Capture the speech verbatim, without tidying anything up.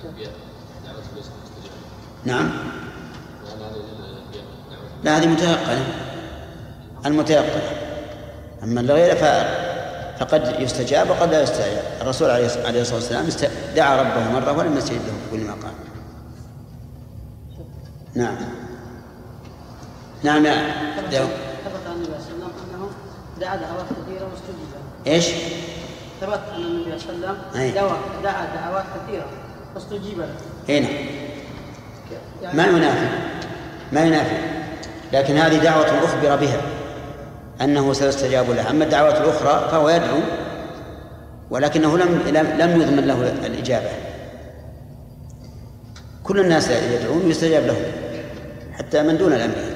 نعم. لا هذه متيقنة، المتيقنة. أما الغير فقد يستجاب وقد لا يستجاب. الرسول عليه الصلاة والسلام دعا ربه مرة ولم يستجب له في كل ما قال. نعم نعم. يا ثبت عن النبي صلى الله عليه وسلم أنه دعا دعوات كثيرة واستجيب. إيش؟ ثبت أن النبي صلى الله عليه وسلم دعا دعوات كثيرة واستجيب له. هنا ما ينافي ما ينافي لكن هذه دعوة أخبر بها أنه سيستجاب له. أما الدعوات الأخرى فهو يدعو ولكنه لم لم يضمن له الإجابة. كل الناس يدعون ويستجاب لهم حتى من دون الأنبياء.